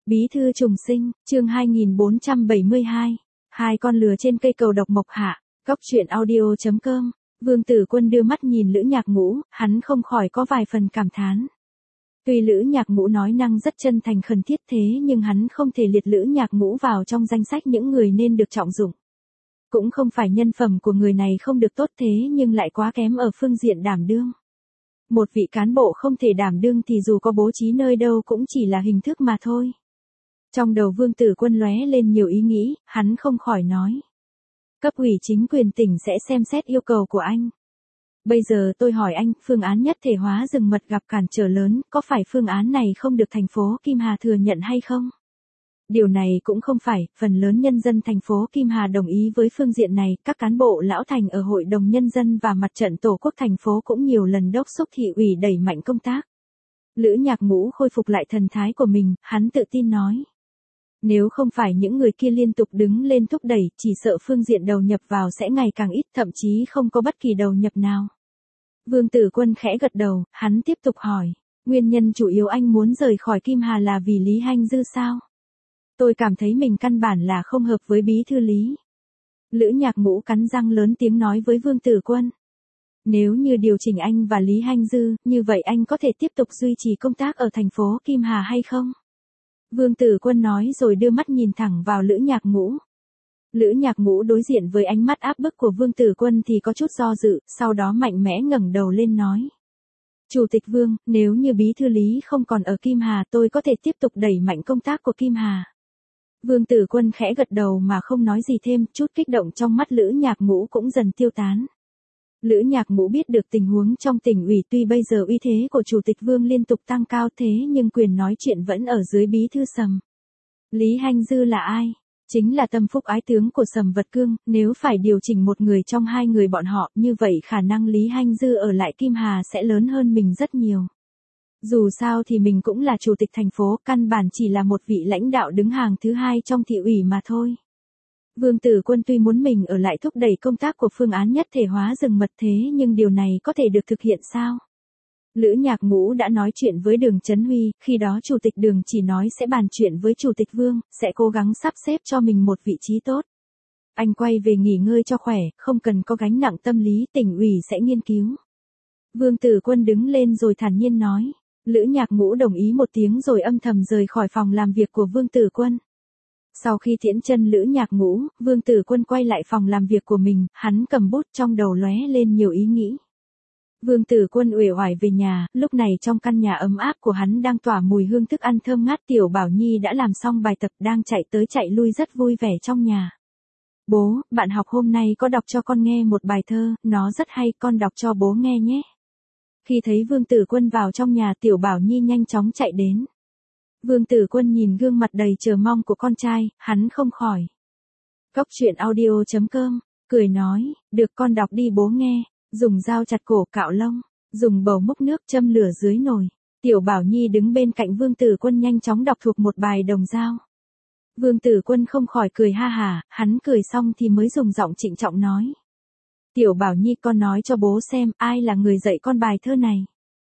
Bí thư trùng sinh, chương 2472. Hai con lừa trên cây cầu độc mộc hạ. Góc truyện audio.com. Vương Tử Quân đưa mắt nhìn Lữ Nhạc Ngũ, hắn không khỏi có vài phần cảm thán. Tuy Lữ Nhạc Ngũ nói năng rất chân thành khẩn thiết thế nhưng hắn không thể liệt Lữ Nhạc Ngũ vào trong danh sách những người nên được trọng dụng. Cũng không phải nhân phẩm của người này không được tốt thế nhưng lại quá kém ở phương diện đảm đương. Một vị cán bộ không thể đảm đương thì dù có bố trí nơi đâu cũng chỉ là hình thức mà thôi. Trong đầu Vương Tử Quân lóe lên nhiều ý nghĩ, hắn không khỏi nói. Cấp ủy chính quyền tỉnh sẽ xem xét yêu cầu của anh. Bây giờ tôi hỏi anh, phương án nhất thể hóa rừng mật gặp cản trở lớn, có phải phương án này không được thành phố Kim Hà thừa nhận hay không? Điều này cũng không phải, phần lớn nhân dân thành phố Kim Hà đồng ý với phương diện này, các cán bộ lão thành ở Hội đồng Nhân dân và Mặt trận Tổ quốc thành phố cũng nhiều lần đốc thúc thị ủy đẩy mạnh công tác. Lữ Nhạc Ngũ khôi phục lại thần thái của mình, hắn tự tin nói. Nếu không phải những người kia liên tục đứng lên thúc đẩy, chỉ sợ phương diện đầu nhập vào sẽ ngày càng ít, thậm chí không có bất kỳ đầu nhập nào. Vương Tử Quân khẽ gật đầu, hắn tiếp tục hỏi, nguyên nhân chủ yếu anh muốn rời khỏi Kim Hà là vì Lý Hanh Dư sao? Tôi cảm thấy mình căn bản là không hợp với bí thư Lý. Lữ Nhạc Ngũ cắn răng lớn tiếng nói với Vương Tử Quân. Nếu như điều chỉnh anh và Lý Hanh Dư, như vậy anh có thể tiếp tục duy trì công tác ở thành phố Kim Hà hay không? Vương Tử Quân nói rồi đưa mắt nhìn thẳng vào Lữ Nhạc Ngũ. Lữ Nhạc Ngũ đối diện với ánh mắt áp bức của Vương Tử Quân thì có chút do dự, sau đó mạnh mẽ ngẩng đầu lên nói. Chủ tịch Vương, nếu như bí thư Lý không còn ở Kim Hà tôi có thể tiếp tục đẩy mạnh công tác của Kim Hà. Vương Tử Quân khẽ gật đầu mà không nói gì thêm, chút kích động trong mắt Lữ Nhạc Ngũ cũng dần tiêu tán. Lữ Nhạc Ngũ biết được tình huống trong tỉnh ủy, tuy bây giờ uy thế của Chủ tịch Vương liên tục tăng cao thế nhưng quyền nói chuyện vẫn ở dưới bí thư Sầm. Lý Hanh Dư là ai? Chính là tâm phúc ái tướng của Sầm Vật Cương, nếu phải điều chỉnh một người trong hai người bọn họ, như vậy khả năng Lý Hanh Dư ở lại Kim Hà sẽ lớn hơn mình rất nhiều. Dù sao thì mình cũng là chủ tịch thành phố, căn bản chỉ là một vị lãnh đạo đứng hàng thứ hai trong thị ủy mà thôi. Vương Tử Quân tuy muốn mình ở lại thúc đẩy công tác của phương án nhất thể hóa rừng mật thế nhưng điều này có thể được thực hiện sao? Lữ Nhạc Ngũ đã nói chuyện với Đường Chấn Huy, khi đó Chủ tịch Đường chỉ nói sẽ bàn chuyện với Chủ tịch Vương, sẽ cố gắng sắp xếp cho mình một vị trí tốt. Anh quay về nghỉ ngơi cho khỏe, không cần có gánh nặng tâm lý, tỉnh ủy sẽ nghiên cứu. Vương Tử Quân đứng lên rồi thản nhiên nói. Lữ Nhạc Ngũ đồng ý một tiếng rồi âm thầm rời khỏi phòng làm việc của Vương Tử Quân. Sau khi tiễn chân Lữ Nhạc Ngũ, Vương Tử Quân quay lại phòng làm việc của mình, hắn cầm bút trong đầu lóe lên nhiều ý nghĩ. Vương Tử Quân uể oải về nhà, lúc này trong căn nhà ấm áp của hắn đang tỏa mùi hương thức ăn thơm ngát. Tiểu Bảo Nhi đã làm xong bài tập đang chạy tới chạy lui rất vui vẻ trong nhà. Bố, bạn học hôm nay có đọc cho con nghe một bài thơ, nó rất hay, con đọc cho bố nghe nhé. Khi thấy Vương Tử Quân vào trong nhà, Tiểu Bảo Nhi nhanh chóng chạy đến. Vương Tử Quân nhìn gương mặt đầy chờ mong của con trai, hắn không khỏi. Góc truyện audio.com, cười nói, được con đọc đi bố nghe, dùng dao chặt cổ cạo lông, dùng bầu múc nước châm lửa dưới nồi. Tiểu Bảo Nhi đứng bên cạnh Vương Tử Quân nhanh chóng đọc thuộc một bài đồng dao. Vương Tử Quân không khỏi cười ha hả, hắn cười xong thì mới dùng giọng trịnh trọng nói. Tiểu Bảo Nhi, con nói cho bố xem, ai là người dạy con bài thơ này?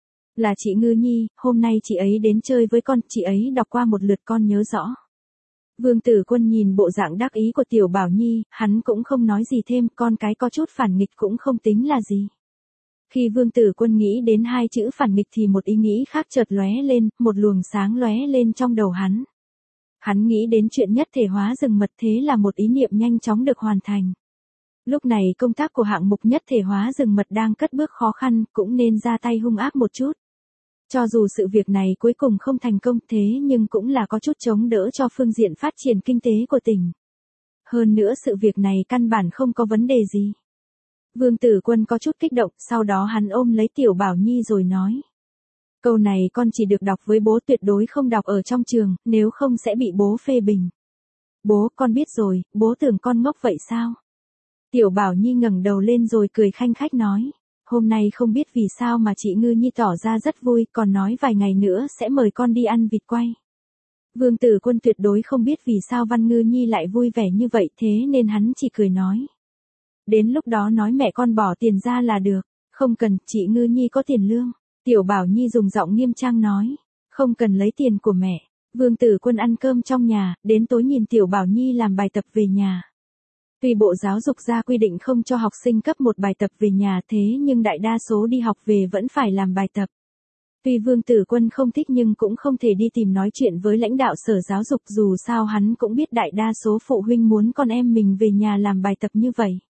Là chị Ngư Nhi, hôm nay chị ấy đến chơi với con, chị ấy đọc qua một lượt con nhớ rõ. Vương Tử Quân nhìn bộ dạng đắc ý của Tiểu Bảo Nhi, hắn cũng không nói gì thêm, con cái có chút phản nghịch cũng không tính là gì. Khi Vương Tử Quân nghĩ đến hai chữ phản nghịch thì một ý nghĩ khác chợt lóe lên, một luồng sáng lóe lên trong đầu hắn. Hắn nghĩ đến chuyện nhất thể hóa rừng mật, thế là một ý niệm nhanh chóng được hoàn thành. Lúc này công tác của hạng mục nhất thể hóa rừng mật đang cất bước khó khăn, cũng nên ra tay hung ác một chút. Cho dù sự việc này cuối cùng không thành công thế nhưng cũng là có chút chống đỡ cho phương diện phát triển kinh tế của tỉnh. Hơn nữa sự việc này căn bản không có vấn đề gì. Vương Tử Quân có chút kích động, sau đó hắn ôm lấy Tiểu Bảo Nhi rồi nói. Câu này con chỉ được đọc với bố, tuyệt đối không đọc ở trong trường, nếu không sẽ bị bố phê bình. Bố, con biết rồi, bố tưởng con ngốc vậy sao? Tiểu Bảo Nhi ngẩng đầu lên rồi cười khanh khách nói. Hôm nay không biết vì sao mà chị Ngư Nhi tỏ ra rất vui, còn nói vài ngày nữa sẽ mời con đi ăn vịt quay. Vương Tử Quân tuyệt đối không biết vì sao Văn Ngư Nhi lại vui vẻ như vậy thế nên hắn chỉ cười nói. Đến lúc đó nói mẹ con bỏ tiền ra là được, không cần, chị Ngư Nhi có tiền lương. Tiểu Bảo Nhi dùng giọng nghiêm trang nói. Không cần lấy tiền của mẹ. Vương Tử Quân ăn cơm trong nhà, đến tối nhìn Tiểu Bảo Nhi làm bài tập về nhà. Tuy Bộ Giáo dục ra quy định không cho học sinh cấp 1 bài tập về nhà thế nhưng đại đa số đi học về vẫn phải làm bài tập. Tuy Vương Tử Quân không thích nhưng cũng không thể đi tìm nói chuyện với lãnh đạo sở giáo dục, dù sao hắn cũng biết đại đa số phụ huynh muốn con em mình về nhà làm bài tập như vậy.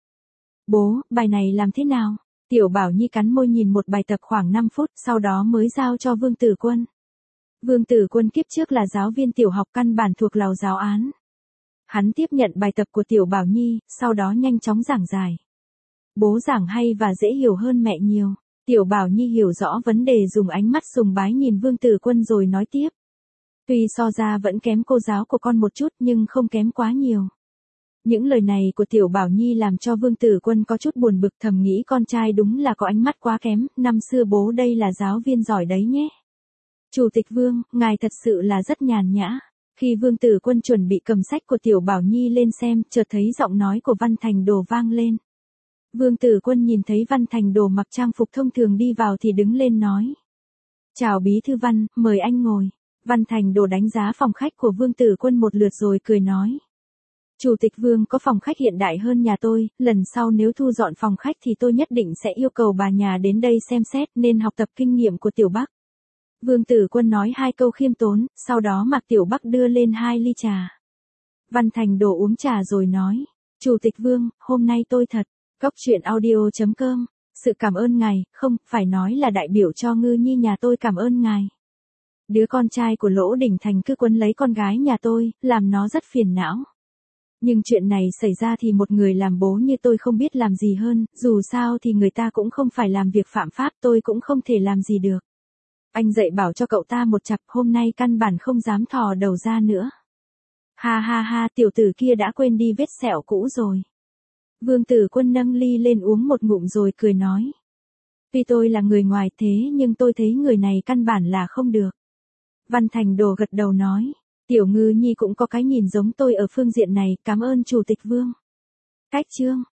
Bố, bài này làm thế nào? Tiểu Bảo Nhi cắn môi nhìn một bài tập khoảng 5 phút, sau đó mới giao cho Vương Tử Quân. Vương Tử Quân kiếp trước là giáo viên tiểu học căn bản thuộc lào giáo án. Hắn tiếp nhận bài tập của Tiểu Bảo Nhi, sau đó nhanh chóng giảng giải. Bố giảng hay và dễ hiểu hơn mẹ nhiều. Tiểu Bảo Nhi hiểu rõ vấn đề, dùng ánh mắt sùng bái nhìn Vương Tử Quân rồi nói tiếp. Tuy so ra vẫn kém cô giáo của con một chút nhưng không kém quá nhiều. Những lời này của Tiểu Bảo Nhi làm cho Vương Tử Quân có chút buồn bực, thầm nghĩ con trai đúng là có ánh mắt quá kém, năm xưa bố đây là giáo viên giỏi đấy nhé. Chủ tịch Vương, ngài thật sự là rất nhàn nhã. Khi Vương Tử Quân chuẩn bị cầm sách của Tiểu Bảo Nhi lên xem, chợt thấy giọng nói của Văn Thành Đồ vang lên. Vương Tử Quân nhìn thấy Văn Thành Đồ mặc trang phục thông thường đi vào thì đứng lên nói. Chào bí thư Văn, mời anh ngồi. Văn Thành Đồ đánh giá phòng khách của Vương Tử Quân một lượt rồi cười nói. Chủ tịch Vương có phòng khách hiện đại hơn nhà tôi, lần sau nếu thu dọn phòng khách thì tôi nhất định sẽ yêu cầu bà nhà đến đây xem xét, nên học tập kinh nghiệm của Tiểu Bắc. Vương Tử Quân nói 2 câu khiêm tốn, sau đó Mạc Tiểu Bắc đưa lên 2 ly trà. Văn Thành Đồ uống trà rồi nói. Chủ tịch Vương, hôm nay tôi thật. Góc chuyện audio.com. Sự cảm ơn ngài, không, phải nói là đại biểu cho Ngư Nhi nhà tôi cảm ơn ngài. Đứa con trai của Lỗ Đình Thành cứ quấn lấy con gái nhà tôi, làm nó rất phiền não. Nhưng chuyện này xảy ra thì một người làm bố như tôi không biết làm gì hơn, dù sao thì người ta cũng không phải làm việc phạm pháp, tôi cũng không thể làm gì được. Anh dạy bảo cho cậu ta một chặp, hôm nay căn bản không dám thò đầu ra nữa. Ha ha ha, tiểu tử kia đã quên đi vết sẹo cũ rồi. Vương Tử Quân nâng ly lên uống một ngụm rồi cười nói. Tuy tôi là người ngoài thế nhưng tôi thấy người này căn bản là không được. Văn Thành Đồ gật đầu nói. Tiểu Ngư Nhi cũng có cái nhìn giống tôi ở phương diện này, cảm ơn Chủ tịch Vương. Cách chương.